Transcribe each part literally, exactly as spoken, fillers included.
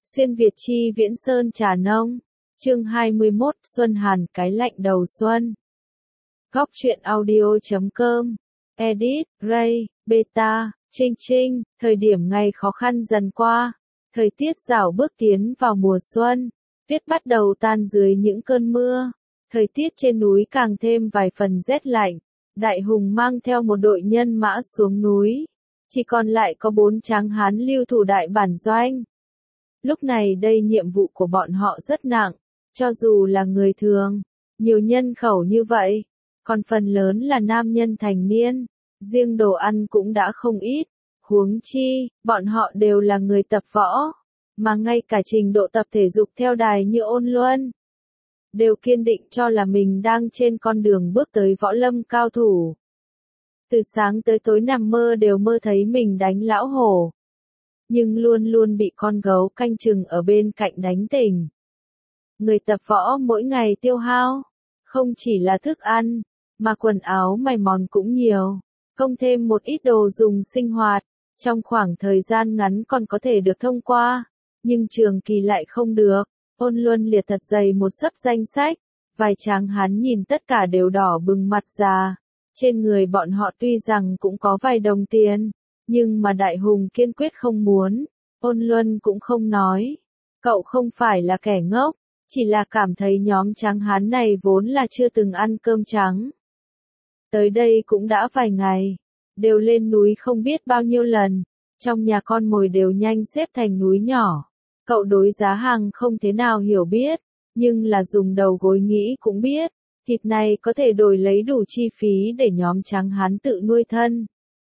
Xuyên Việt chi Viễn Sơn Trà Nông. Chương hai mươi mốt Xuân Hàn cái lạnh đầu xuân. Góc truyện audio.com. Edit, Ray, Beta, Trinh Trinh. Thời điểm ngày khó khăn dần qua. Thời tiết rảo bước tiến vào mùa xuân. Tuyết bắt đầu tan dưới những cơn mưa. Thời tiết trên núi càng thêm vài phần rét lạnh. Đại Hùng mang theo một đội nhân mã xuống núi. Chỉ còn lại có bốn tráng hán lưu thủ đại bản doanh. Lúc này đây nhiệm vụ của bọn họ rất nặng, cho dù là người thường, nhiều nhân khẩu như vậy, còn phần lớn là nam nhân thành niên, riêng đồ ăn cũng đã không ít, huống chi, bọn họ đều là người tập võ, mà ngay cả trình độ tập thể dục theo đài như Ôn Luân, đều kiên định cho là mình đang trên con đường bước tới võ lâm cao thủ. Từ sáng tới tối nằm mơ đều mơ thấy mình đánh lão hổ, nhưng luôn luôn bị con gấu canh chừng ở bên cạnh đánh tỉnh. Người tập võ mỗi ngày tiêu hao, không chỉ là thức ăn, mà quần áo mày mòn cũng nhiều, không thêm một ít đồ dùng sinh hoạt, trong khoảng thời gian ngắn còn có thể được thông qua, nhưng trường kỳ lại không được. Ôn Luân liệt thật dày một sấp danh sách, vài tráng hán nhìn tất cả đều đỏ bừng mặt già, trên người bọn họ tuy rằng cũng có vài đồng tiền, nhưng mà Đại Hùng kiên quyết không muốn. Ôn Luân cũng không nói, cậu không phải là kẻ ngốc, chỉ là cảm thấy nhóm tráng hán này vốn là chưa từng ăn cơm trắng. Tới đây cũng đã vài ngày, đều lên núi không biết bao nhiêu lần, trong nhà con mồi đều nhanh xếp thành núi nhỏ. Cậu đối giá hàng không thế nào hiểu biết, nhưng là dùng đầu gối nghĩ cũng biết, thịt này có thể đổi lấy đủ chi phí để nhóm tráng hán tự nuôi thân.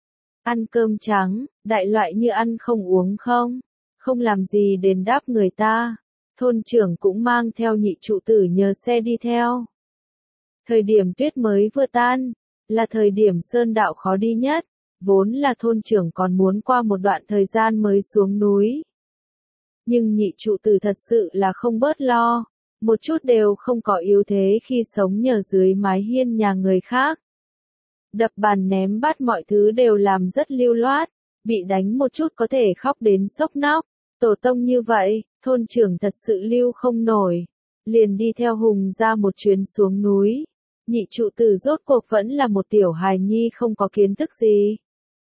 Ăn cơm trắng, đại loại như ăn không uống không, không làm gì đền đáp người ta. Thôn trưởng cũng mang theo nhị trụ tử nhờ xe đi theo. Thời điểm tuyết mới vừa tan, là thời điểm sơn đạo khó đi nhất, vốn là thôn trưởng còn muốn qua một đoạn thời gian mới xuống núi. Nhưng nhị trụ tử thật sự là không bớt lo, một chút đều không có yếu thế khi sống nhờ dưới mái hiên nhà người khác. Đập bàn ném bát mọi thứ đều làm rất lưu loát, bị đánh một chút có thể khóc đến sốc nóc, tổ tông như vậy, thôn trưởng thật sự lưu không nổi, liền đi theo Hùng ra một chuyến xuống núi. Nhị trụ tử rốt cuộc vẫn là một tiểu hài nhi không có kiến thức gì.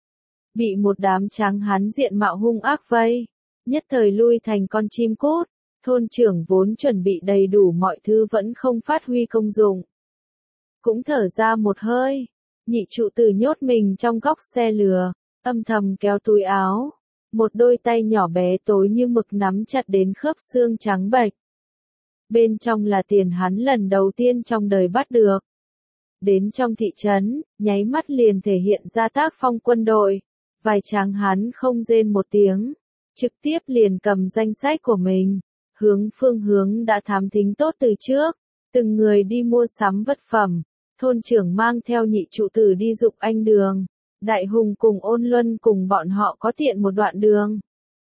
Bị một đám tráng hán diện mạo hung ác vây, nhất thời lui thành con chim cút, thôn trưởng vốn chuẩn bị đầy đủ mọi thứ vẫn không phát huy công dụng. Cũng thở ra một hơi. Nhị trụ tử nhốt mình trong góc xe lừa, âm thầm kéo túi áo, một đôi tay nhỏ bé tối như mực nắm chặt đến khớp xương trắng bệch. Bên trong là tiền hắn lần đầu tiên trong đời bắt được. Đến trong thị trấn, nháy mắt liền thể hiện ra tác phong quân đội, vài tráng hắn không rên một tiếng, trực tiếp liền cầm danh sách của mình, hướng phương hướng đã thám thính tốt từ trước, từng người đi mua sắm vật phẩm. Thôn trưởng mang theo nhị trụ tử đi Dục Anh đường, Đại Hùng cùng Ôn Luân cùng bọn họ có tiện một đoạn đường.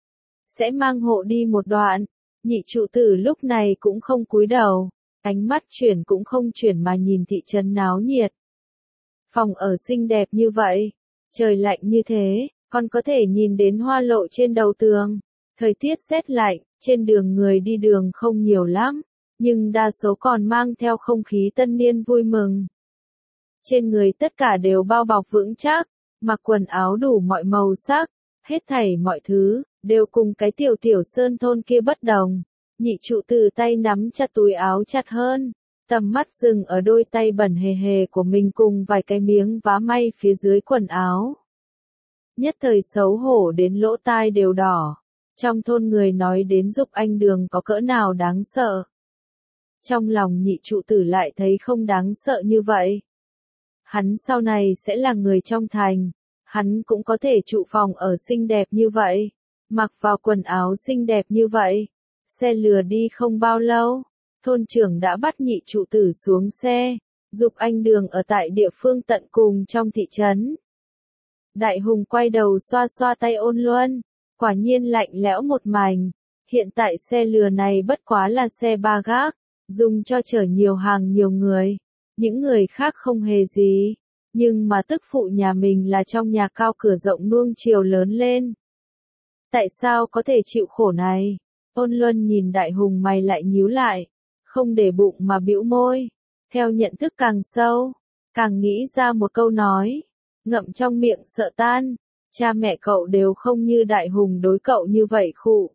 Sẽ mang hộ đi một đoạn, nhị trụ tử lúc này cũng không cúi đầu, ánh mắt chuyển cũng không chuyển mà nhìn thị trấn náo nhiệt. Phòng ở xinh đẹp như vậy, trời lạnh như thế, còn có thể nhìn đến hoa lộ trên đầu tường. Thời tiết rét lạnh, trên đường người đi đường không nhiều lắm, nhưng đa số còn mang theo không khí tân niên vui mừng. Trên người tất cả đều bao bọc vững chắc, mặc quần áo đủ mọi màu sắc, hết thảy mọi thứ, đều cùng cái tiểu tiểu sơn thôn kia bất đồng. Nhị trụ tử tay nắm chặt túi áo chặt hơn, tầm mắt dừng ở đôi tay bẩn hề hề của mình cùng vài cái miếng vá may phía dưới quần áo. Nhất thời xấu hổ đến lỗ tai đều đỏ, trong thôn người nói đến Dục Anh đường có cỡ nào đáng sợ. Trong lòng nhị trụ tử lại thấy không đáng sợ như vậy. Hắn sau này sẽ là người trong thành, hắn cũng có thể trụ phòng ở xinh đẹp như vậy, mặc vào quần áo xinh đẹp như vậy. Xe lừa đi không bao lâu, thôn trưởng đã bắt nhị trụ tử xuống xe, Dục Anh đường ở tại địa phương tận cùng trong thị trấn. Đại Hùng quay đầu xoa xoa tay Ôn Luân, quả nhiên lạnh lẽo một mảnh, hiện tại xe lừa này bất quá là xe ba gác, dùng cho chở nhiều hàng nhiều người. Những người khác không hề gì, nhưng mà tức phụ nhà mình là trong nhà cao cửa rộng nuông chiều lớn lên. Tại sao có thể chịu khổ này? Ôn Luân nhìn Đại Hùng mày lại nhíu lại, không để bụng mà bĩu môi. Theo nhận thức càng sâu, càng nghĩ ra một câu nói, ngậm trong miệng sợ tan, cha mẹ cậu đều không như Đại Hùng đối cậu như vậy khụ.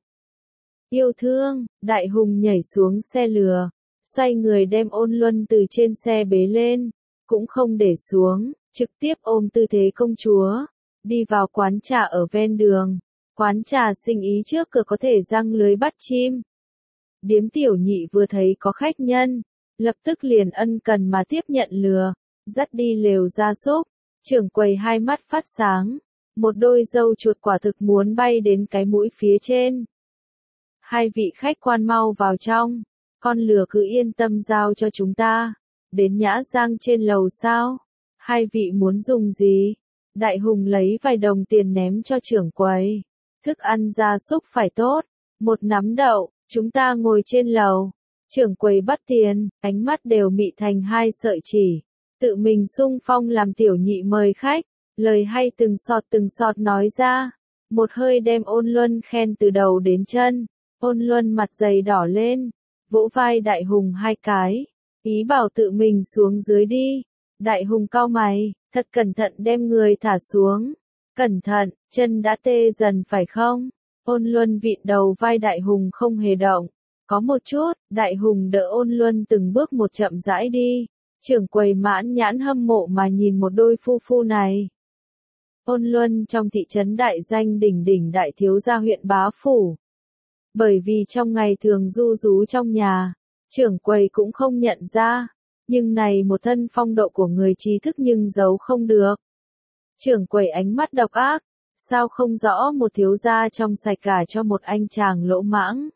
Yêu thương, Đại Hùng nhảy xuống xe lừa, xoay người đem Ôn Luân từ trên xe bế lên, cũng không để xuống, trực tiếp ôm tư thế công chúa, đi vào quán trà ở ven đường. Quán trà sinh ý trước cửa có thể giăng lưới bắt chim. Điếm Tiểu Nhị vừa thấy có khách nhân, lập tức liền ân cần mà tiếp nhận lừa, dắt đi lều gia súc. Trưởng quầy hai mắt phát sáng, một đôi dâu chuột quả thực muốn bay đến cái mũi phía trên. Hai vị khách quan mau vào trong, con lừa cứ yên tâm giao cho chúng ta. Đến Nhã Giang trên lầu sao? Hai vị muốn dùng gì? Đại Hùng lấy vài đồng tiền ném cho trưởng quầy. Thức ăn gia súc phải tốt, một nắm đậu, chúng ta ngồi trên lầu. Trưởng quầy bắt tiền, ánh mắt đều mị thành hai sợi chỉ. Tự mình xung phong làm Tiểu Nhị mời khách, lời hay từng sọt từng sọt nói ra. Một hơi đem Ôn Luân khen từ đầu đến chân. Ôn Luân mặt dày đỏ lên, vỗ vai Đại Hùng hai cái, ý bảo tự mình xuống dưới đi. Đại Hùng cau mày, thật cẩn thận đem người thả xuống. Cẩn thận, chân đã tê dần phải không? Ôn Luân vịn đầu vai Đại Hùng không hề động. Có một chút, Đại Hùng đỡ Ôn Luân từng bước một chậm rãi đi. Trưởng quầy mãn nhãn hâm mộ mà nhìn một đôi phu phu này. Ôn Luân trong thị trấn đại danh đỉnh đỉnh đại thiếu gia huyện Bá Phủ. Bởi vì trong ngày thường du rú trong nhà, trưởng quầy cũng không nhận ra. Nhưng này một thân phong độ của người trí thức nhưng giấu không được. Trưởng quầy ánh mắt độc ác, sao không rõ một thiếu gia trong sạch cả cho một anh chàng lỗ mãng.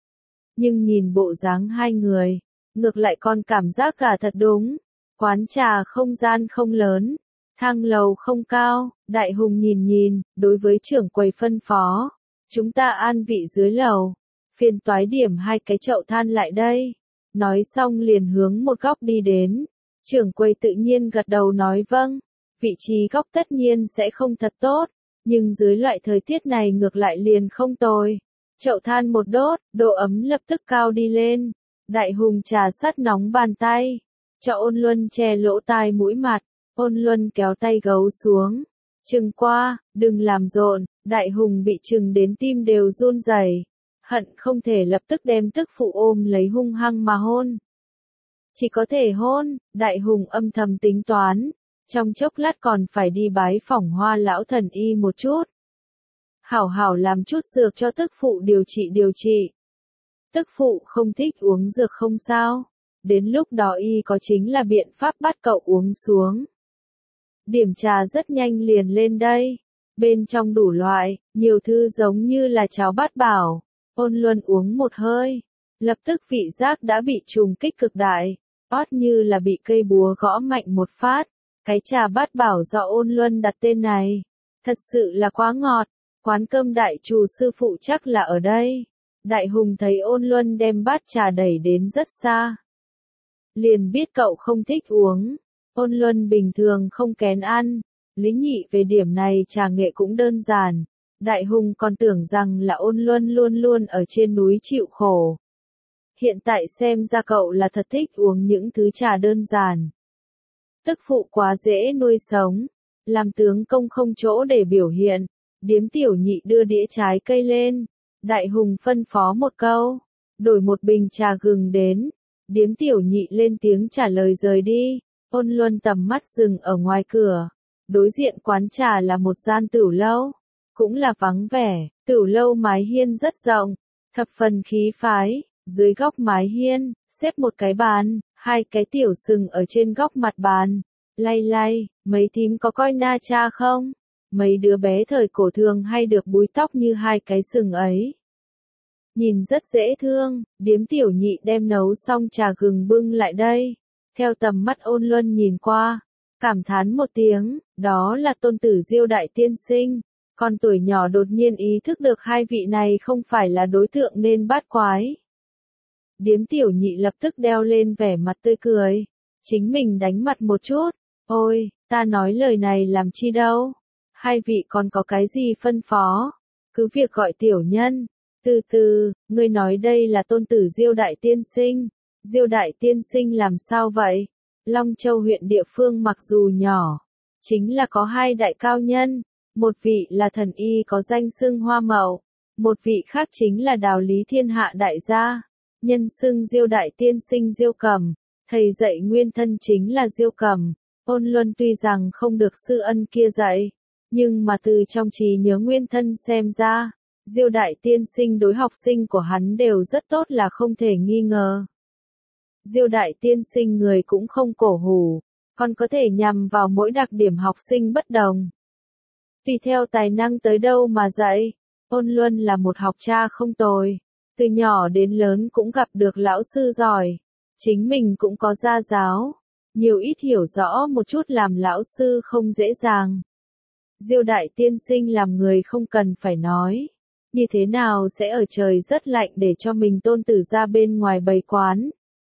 Nhưng nhìn bộ dáng hai người, ngược lại còn cảm giác cả thật đúng. Quán trà không gian không lớn, thang lầu không cao. Đại Hùng nhìn nhìn, đối với trưởng quầy phân phó. Chúng ta an vị dưới lầu, phiền toái điểm hai cái chậu than lại đây. Nói xong liền hướng một góc đi đến. Trưởng quầy tự nhiên gật đầu nói vâng. Vị trí góc tất nhiên sẽ không thật tốt, nhưng dưới loại thời tiết này ngược lại liền không tồi. Chậu than một đốt, độ ấm lập tức cao đi lên. Đại Hùng trà sát nóng bàn tay, cho Ôn Luân che lỗ tai mũi mặt. Ôn Luân kéo tay gấu xuống, chừng qua, đừng làm rộn. Đại Hùng bị chừng đến tim đều run rẩy, hận không thể lập tức đem tức phụ ôm lấy hung hăng mà hôn. Chỉ có thể hôn. Đại Hùng âm thầm tính toán, trong chốc lát còn phải đi bái phỏng Hoa lão thần y một chút. Hảo hảo làm chút dược cho tức phụ điều trị điều trị. Tức phụ không thích uống dược không sao, đến lúc đó y có chính là biện pháp bắt cậu uống xuống. Điểm trà rất nhanh liền lên đây, bên trong đủ loại, nhiều thứ giống như là cháo bát bảo. Ôn Luân uống một hơi, lập tức vị giác đã bị trùng kích cực đại, ót như là bị cây búa gõ mạnh một phát. Cái trà bát bảo do Ôn Luân đặt tên này, thật sự là quá ngọt. Quán cơm đại chủ sư phụ chắc là ở đây. Đại Hùng thấy Ôn Luân đem bát trà đẩy đến rất xa, liền biết cậu không thích uống. Ôn Luân bình thường không kén ăn, lý nhị về điểm này trà nghệ cũng đơn giản. Đại Hùng còn tưởng rằng là Ôn Luân luôn luôn ở trên núi chịu khổ. Hiện tại xem ra cậu là thật thích uống những thứ trà đơn giản. Tức phụ quá dễ nuôi sống, làm tướng công không chỗ để biểu hiện. Điếm Tiểu Nhị đưa đĩa trái cây lên. Đại Hùng phân phó một câu, đổi một bình trà gừng đến. Điếm Tiểu Nhị lên tiếng trả lời rời đi. Ôn Luân tầm mắt dừng ở ngoài cửa. Đối diện quán trà là một gian tửu lâu, cũng là vắng vẻ. Tửu lâu mái hiên rất rộng, thập phần khí phái. Dưới góc mái hiên, xếp một cái bàn, hai cái tiểu sừng ở trên góc mặt bàn. Lay lay, mấy thím có coi Na Cha không? Mấy đứa bé thời cổ thường hay được búi tóc như hai cái sừng ấy. Nhìn rất dễ thương. Điếm Tiểu Nhị đem nấu xong trà gừng bưng lại đây. Theo tầm mắt Ôn Luân nhìn qua, cảm thán một tiếng, đó là tôn tử Diêu đại tiên sinh. Con tuổi nhỏ đột nhiên ý thức được hai vị này không phải là đối tượng nên bát quái. Điếm Tiểu Nhị lập tức đeo lên vẻ mặt tươi cười, chính mình đánh mặt một chút. Ôi, ta nói lời này làm chi đâu? Hai vị còn có cái gì phân phó? Cứ việc gọi tiểu nhân. Từ từ, ngươi nói đây là tôn tử Diêu Đại Tiên Sinh. Diêu Đại Tiên Sinh làm sao vậy? Long Châu huyện địa phương mặc dù nhỏ, chính là có hai đại cao nhân, một vị là thần y có danh xưng Hoa Mậu, một vị khác chính là Đào Lý Thiên Hạ đại gia, nhân xưng Diêu Đại Tiên Sinh Diêu Cầm, thầy dạy nguyên thân chính là Diêu Cầm. Ôn Luân tuy rằng không được sư ân kia dạy, nhưng mà từ trong trí nhớ nguyên thân xem ra, Diêu Đại Tiên Sinh đối học sinh của hắn đều rất tốt là không thể nghi ngờ. Diêu Đại Tiên Sinh người cũng không cổ hủ, còn có thể nhằm vào mỗi đặc điểm học sinh bất đồng. Tùy theo tài năng tới đâu mà dạy, Ôn Luân là một học cha không tồi, từ nhỏ đến lớn cũng gặp được lão sư giỏi, chính mình cũng có gia giáo, nhiều ít hiểu rõ một chút làm lão sư không dễ dàng. Diêu Đại Tiên Sinh làm người không cần phải nói, như thế nào sẽ ở trời rất lạnh để cho mình tôn tử ra bên ngoài bày quán.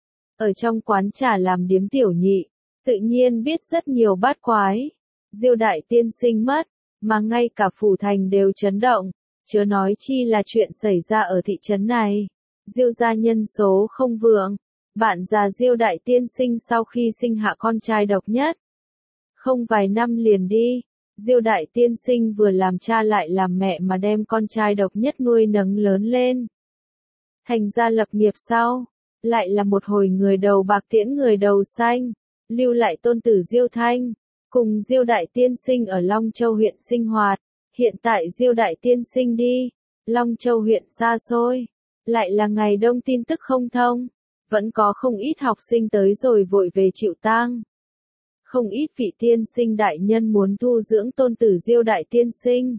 Ở trong quán trà làm điếm tiểu nhị, tự nhiên biết rất nhiều bát quái. Diêu Đại Tiên Sinh mất, mà ngay cả phủ thành đều chấn động, chớ nói chi là chuyện xảy ra ở thị trấn này. Diêu gia nhân số không vượng, bạn già Diêu Đại Tiên Sinh sau khi sinh hạ con trai độc nhất. Không vài năm liền đi, Diêu Đại Tiên Sinh vừa làm cha lại làm mẹ mà đem con trai độc nhất nuôi nấng lớn lên. Thành ra lập nghiệp sau, lại là một hồi người đầu bạc tiễn người đầu xanh, lưu lại tôn tử Diêu Thanh, cùng Diêu Đại Tiên Sinh ở Long Châu huyện sinh hoạt. Hiện tại Diêu Đại Tiên Sinh đi, Long Châu huyện xa xôi, lại là ngày đông tin tức không thông, vẫn có không ít học sinh tới rồi vội về chịu tang. Không ít vị tiên sinh đại nhân muốn thu dưỡng tôn tử Diêu Đại Tiên Sinh.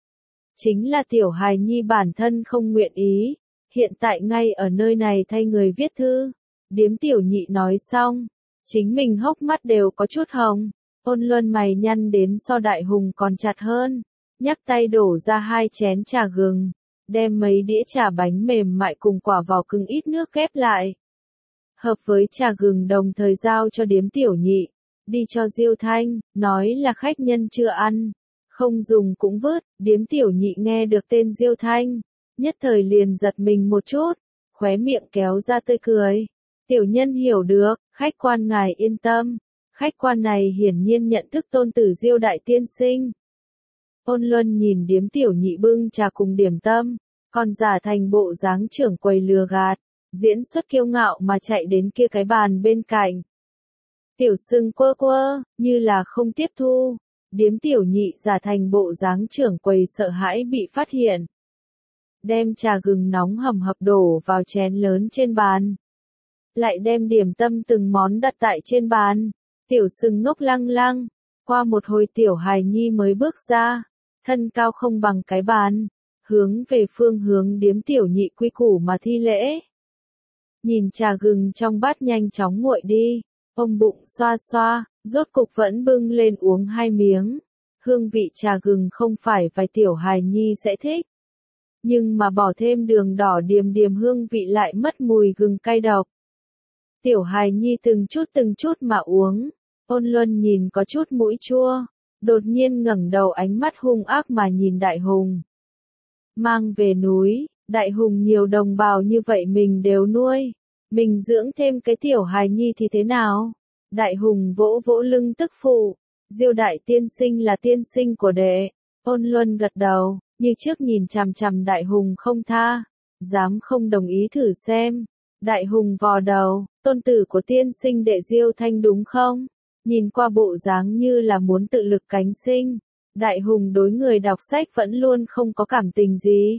Chính là tiểu hài nhi bản thân không nguyện ý, hiện tại ngay ở nơi này thay người viết thư. Điếm tiểu nhị nói xong, chính mình hốc mắt đều có chút hồng, Ôn Luân mày nhăn đến so Đại Hùng còn chặt hơn, nhắc tay đổ ra hai chén trà gừng, đem mấy đĩa trà bánh mềm mại cùng quả vỏ cứng ít nước ghép lại. Hợp với trà gừng đồng thời giao cho điếm tiểu nhị, đi cho Diêu Thanh, nói là khách nhân chưa ăn, không dùng cũng vứt. Điếm tiểu nhị nghe được tên Diêu Thanh, nhất thời liền giật mình một chút, khóe miệng kéo ra tươi cười. Tiểu nhân hiểu được, khách quan ngài yên tâm, khách quan này hiển nhiên nhận thức tôn tử Diêu Đại Tiên Sinh. Ôn Luân nhìn điếm tiểu nhị bưng trà cùng điểm tâm, còn giả thành bộ dáng trưởng quầy lừa gạt, diễn xuất kiêu ngạo mà chạy đến kia cái bàn bên cạnh. Tiểu sưng quơ quơ, như là không tiếp thu, điếm tiểu nhị giả thành bộ dáng trưởng quầy sợ hãi bị phát hiện. Đem trà gừng nóng hầm hập đổ vào chén lớn trên bàn. Lại đem điểm tâm từng món đặt tại trên bàn. Tiểu sưng ngốc lăng lăng, qua một hồi tiểu hài nhi mới bước ra, thân cao không bằng cái bàn, hướng về phương hướng điếm tiểu nhị quy củ mà thi lễ. Nhìn trà gừng trong bát nhanh chóng nguội đi, ông bụng xoa xoa, rốt cục vẫn bưng lên uống hai miếng. Hương vị trà gừng không phải vài tiểu hài nhi sẽ thích, nhưng mà bỏ thêm đường đỏ điềm điềm hương vị lại mất mùi gừng cay độc. Tiểu hài nhi từng chút từng chút mà uống, Ôn Luân nhìn có chút mũi chua, đột nhiên ngẩng đầu ánh mắt hung ác mà nhìn Đại Hùng. Mang về núi, Đại Hùng nhiều đồng bào như vậy mình đều nuôi, mình dưỡng thêm cái tiểu hài nhi thì thế nào? Đại Hùng vỗ vỗ lưng tức phụ, Diêu Đại Tiên Sinh là tiên sinh của đệ. Ôn Luân gật đầu, như trước nhìn chằm chằm Đại Hùng không tha, dám không đồng ý thử xem. Đại Hùng vò đầu, tôn tử của tiên sinh đệ Diêu Thanh đúng không? Nhìn qua bộ dáng như là muốn tự lực cánh sinh. Đại Hùng đối người đọc sách vẫn luôn không có cảm tình gì.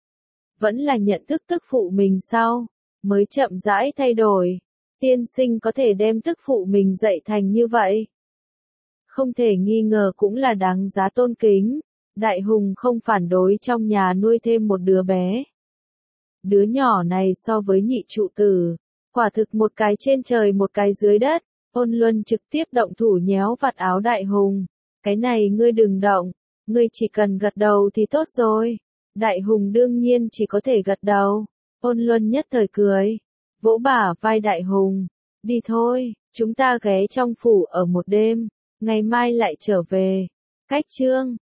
Vẫn là nhận thức tức phụ mình sau, mới chậm rãi thay đổi. Tiên sinh có thể đem tức phụ mình dạy thành như vậy. Không thể nghi ngờ cũng là đáng giá tôn kính. Đại Hùng không phản đối trong nhà nuôi thêm một đứa bé. Đứa nhỏ này so với nhị trụ tử, quả thực một cái trên trời một cái dưới đất. Ôn Luân trực tiếp động thủ nhéo vạt áo Đại Hùng. Cái này ngươi đừng động, ngươi chỉ cần gật đầu thì tốt rồi. Đại Hùng đương nhiên chỉ có thể gật đầu. Ôn Luân nhất thời cười, vỗ bả vai Đại Hùng. Đi thôi, chúng ta ghé trong phủ ở một đêm, ngày mai lại trở về. Cách chương